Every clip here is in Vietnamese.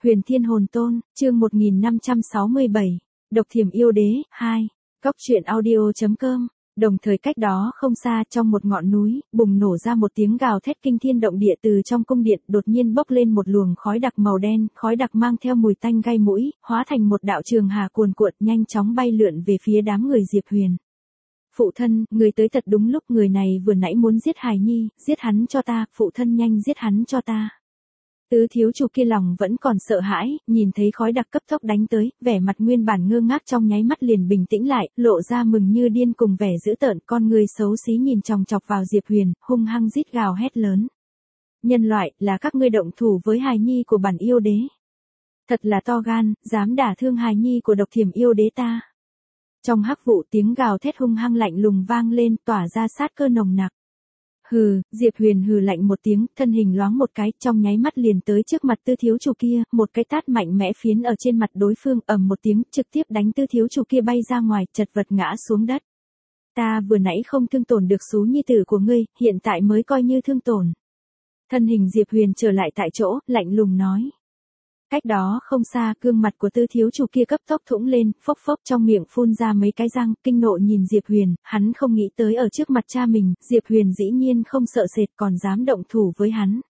Huyền Thiên Hồn Tôn, chương 1567, Độc Thiểm Yêu Đế, 2, Cóc truyện audio.com. Đồng thời cách đó không xa trong một ngọn núi, bùng nổ ra một tiếng gào thét kinh thiên động địa từ trong cung điện đột nhiên bốc lên một luồng khói đặc màu đen, khói đặc mang theo mùi tanh gai mũi, hóa thành một đạo trường hà cuồn cuộn nhanh chóng bay lượn về phía đám người Diệp Huyền. Phụ thân, người tới thật đúng lúc, người này vừa nãy muốn giết Hài Nhi, giết hắn cho ta, phụ thân nhanh giết hắn cho ta. Tứ thiếu chủ kia lòng vẫn còn sợ hãi, nhìn thấy khói đặc cấp tốc đánh tới, vẻ mặt nguyên bản ngơ ngác trong nháy mắt liền bình tĩnh lại, lộ ra mừng như điên cùng vẻ dữ tợn, con người xấu xí nhìn chòng chọc vào Diệp Huyền, hung hăng rít gào hét lớn. Nhân loại, là các ngươi động thủ với hài nhi của bản yêu đế. Thật là to gan, dám đả thương hài nhi của Độc Thiểm Yêu Đế ta. Trong hắc vụ tiếng gào thét hung hăng lạnh lùng vang lên, tỏa ra sát cơ nồng nặc. Hừ, Diệp Huyền hừ lạnh một tiếng, thân hình loáng một cái, trong nháy mắt liền tới trước mặt tư thiếu chủ kia, một cái tát mạnh mẽ phiến ở trên mặt đối phương, ầm một tiếng, trực tiếp đánh tư thiếu chủ kia bay ra ngoài, chật vật ngã xuống đất. Ta vừa nãy không thương tổn được xú nhi tử của ngươi, hiện tại mới coi như thương tổn. Thân hình Diệp Huyền trở lại tại chỗ, lạnh lùng nói. Cách đó không xa, gương mặt của tư thiếu chủ kia cấp tốc thủng lên, phốc phốc trong miệng phun ra mấy cái răng, kinh nộ nhìn Diệp Huyền, hắn không nghĩ tới ở trước mặt cha mình, Diệp Huyền dĩ nhiên không sợ sệt còn dám động thủ với hắn.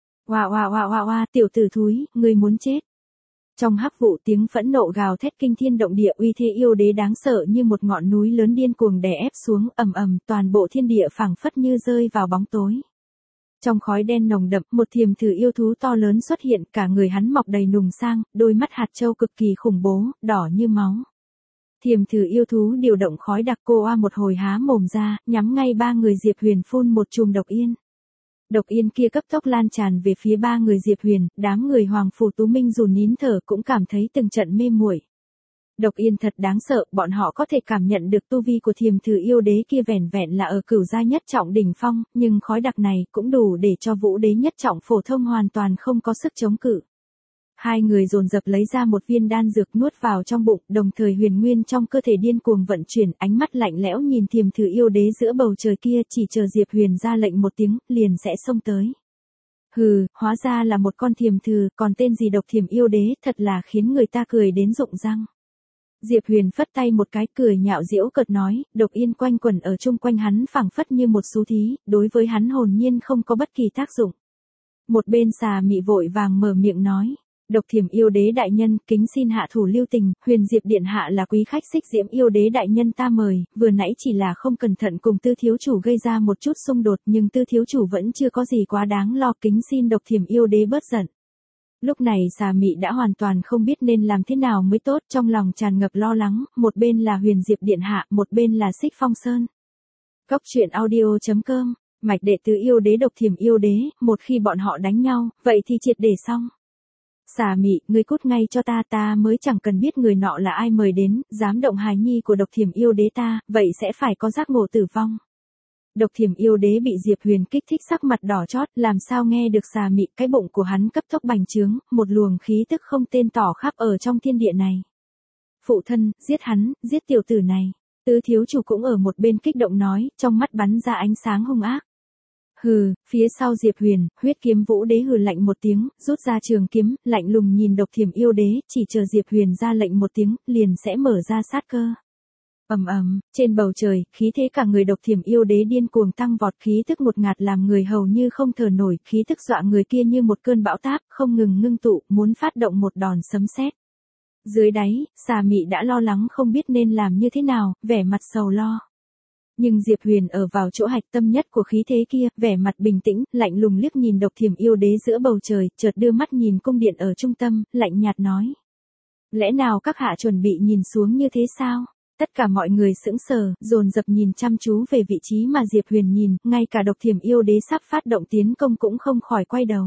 Oa, tiểu tử thúi, ngươi muốn chết. Trong hắc vụ tiếng phẫn nộ gào thét kinh thiên động địa, uy thế yêu đế đáng sợ như một ngọn núi lớn điên cuồng đè ép xuống, ầm ầm, toàn bộ thiên địa phảng phất như rơi vào bóng tối. Trong khói đen nồng đậm, một thiềm thử yêu thú to lớn xuất hiện, cả người hắn mọc đầy nùng sang, đôi mắt hạt châu cực kỳ khủng bố, đỏ như máu. Thiềm thử yêu thú điều động khói đặc cô a một hồi há mồm ra, nhắm ngay ba người Diệp Huyền phun một chùm độc yên. Độc yên kia cấp tốc lan tràn về phía ba người Diệp Huyền, đám người Hoàng Phủ Tú Minh dù nín thở cũng cảm thấy từng trận mê muội. Độc yên thật đáng sợ, bọn họ có thể cảm nhận được tu vi của thiềm thử yêu đế kia vẻn vẹn là ở cửu giai nhất trọng đỉnh phong, nhưng khói đặc này cũng đủ để cho vũ đế nhất trọng phổ thông hoàn toàn không có sức chống cự. Hai người dồn dập lấy ra một viên đan dược nuốt vào trong bụng, đồng thời huyền nguyên trong cơ thể điên cuồng vận chuyển, ánh mắt lạnh lẽo nhìn thiềm thử yêu đế giữa bầu trời kia, chỉ chờ Diệp Huyền ra lệnh một tiếng, liền sẽ xông tới. Hừ, hóa ra là một con thiềm thử, còn tên gì Độc Thiểm Yêu Đế, thật là khiến người ta cười đến rụng răng. Diệp Huyền phất tay một cái, cười nhạo giễu cợt nói, độc yên quanh quẩn ở chung quanh hắn phảng phất như một xú thí, đối với hắn hồn nhiên không có bất kỳ tác dụng. Một bên xà mị vội vàng mở miệng nói, Độc Thiểm Yêu Đế đại nhân, kính xin hạ thủ lưu tình, Huyền Diệp điện hạ là quý khách Xích Diễm Yêu Đế đại nhân ta mời, vừa nãy chỉ là không cẩn thận cùng tư thiếu chủ gây ra một chút xung đột, nhưng tư thiếu chủ vẫn chưa có gì quá đáng lo, kính xin Độc Thiểm Yêu Đế bớt giận. Lúc này xà mị đã hoàn toàn không biết nên làm thế nào mới tốt, trong lòng tràn ngập lo lắng, một bên là Huyền Diệp điện hạ, một bên là Xích Phong Sơn. Cóc truyện audio.com, mạch đệ tứ yêu đế Độc Thiểm Yêu Đế, một khi bọn họ đánh nhau, vậy thì triệt để xong. Xà mị, ngươi cút ngay cho ta, ta mới chẳng cần biết người nọ là ai mời đến, dám động hài nhi của Độc Thiểm Yêu Đế ta, vậy sẽ phải có giác ngộ tử vong. Độc Thiểm Yêu Đế bị Diệp Huyền kích thích sắc mặt đỏ chót, làm sao nghe được xà mị, cái bụng của hắn cấp tốc bành trướng, một luồng khí tức không tên tỏ khắp ở trong thiên địa này. Phụ thân, giết hắn, giết tiểu tử này. Tứ thiếu chủ cũng ở một bên kích động nói, trong mắt bắn ra ánh sáng hung ác. Hừ, phía sau Diệp Huyền, Huyết Kiếm Vũ Đế hừ lạnh một tiếng, rút ra trường kiếm, lạnh lùng nhìn Độc Thiểm Yêu Đế, chỉ chờ Diệp Huyền ra lệnh một tiếng, liền sẽ mở ra sát cơ. Trên bầu trời, khí thế cả người Độc Thiểm Yêu Đế điên cuồng tăng vọt, khí tức ngột ngạt làm người hầu như không thở nổi, khí tức dọa người kia như một cơn bão táp, không ngừng ngưng tụ, muốn phát động một đòn sấm sét. Dưới đáy, xà mị đã lo lắng không biết nên làm như thế nào, vẻ mặt sầu lo. Nhưng Diệp Huyền ở vào chỗ hạch tâm nhất của khí thế kia, vẻ mặt bình tĩnh, lạnh lùng liếc nhìn Độc Thiểm Yêu Đế giữa bầu trời, chợt đưa mắt nhìn cung điện ở trung tâm, lạnh nhạt nói. Lẽ nào các hạ chuẩn bị nhìn xuống như thế sao? Tất cả mọi người sững sờ, dồn dập nhìn chăm chú về vị trí mà Diệp Huyền nhìn, ngay cả Độc Thiểm Yêu Đế sắp phát động tiến công cũng không khỏi quay đầu.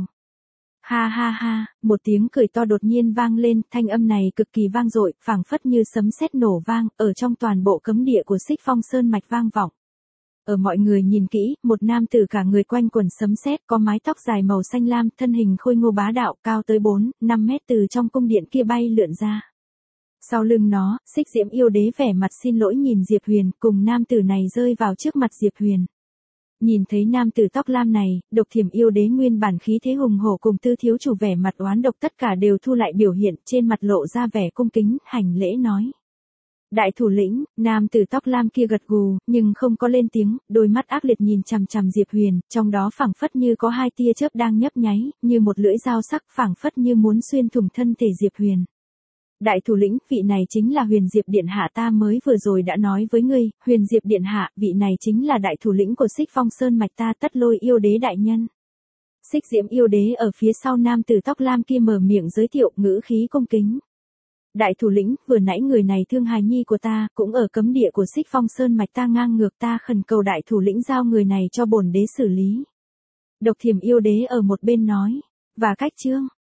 Ha, một tiếng cười to đột nhiên vang lên, thanh âm này cực kỳ vang dội, phảng phất như sấm sét nổ vang, ở trong toàn bộ cấm địa của Xích Phong Sơn mạch vang vọng. Ở mọi người nhìn kỹ, một nam tử cả người quanh quần sấm sét, có mái tóc dài màu xanh lam, thân hình khôi ngô bá đạo, cao tới 4-5 mét từ trong cung điện kia bay lượn ra. Sau lưng nó, Xích Diễm Yêu Đế vẻ mặt xin lỗi nhìn Diệp Huyền, cùng nam tử này rơi vào trước mặt Diệp Huyền. Nhìn thấy nam tử tóc lam này, Độc Thiểm Yêu Đế nguyên bản khí thế hùng hổ cùng Tư thiếu chủ vẻ mặt oán độc tất cả đều thu lại biểu hiện, trên mặt lộ ra vẻ cung kính, hành lễ nói. Đại thủ lĩnh, nam tử tóc lam kia gật gù, nhưng không có lên tiếng, đôi mắt ác liệt nhìn chằm chằm Diệp Huyền, trong đó phảng phất như có hai tia chớp đang nhấp nháy, như một lưỡi dao sắc phảng phất như muốn xuyên thủng thân thể Diệp Huyền. Đại thủ lĩnh, vị này chính là Huyền Diệp Điện Hạ, ta mới vừa rồi đã nói với ngươi, Huyền Diệp Điện Hạ, vị này chính là đại thủ lĩnh của Xích Phong Sơn mạch ta, Tất Lôi yêu đế đại nhân. Xích Diễm yêu đế ở phía sau nam tử tóc lam kia mở miệng giới thiệu, ngữ khí cung kính. Đại thủ lĩnh, vừa nãy người này thương hài nhi của ta, cũng ở cấm địa của Xích Phong Sơn mạch ta, ngang ngược, ta khẩn cầu đại thủ lĩnh giao người này cho bổn đế xử lý. Độc Thiểm Yêu Đế ở một bên nói, và cách chương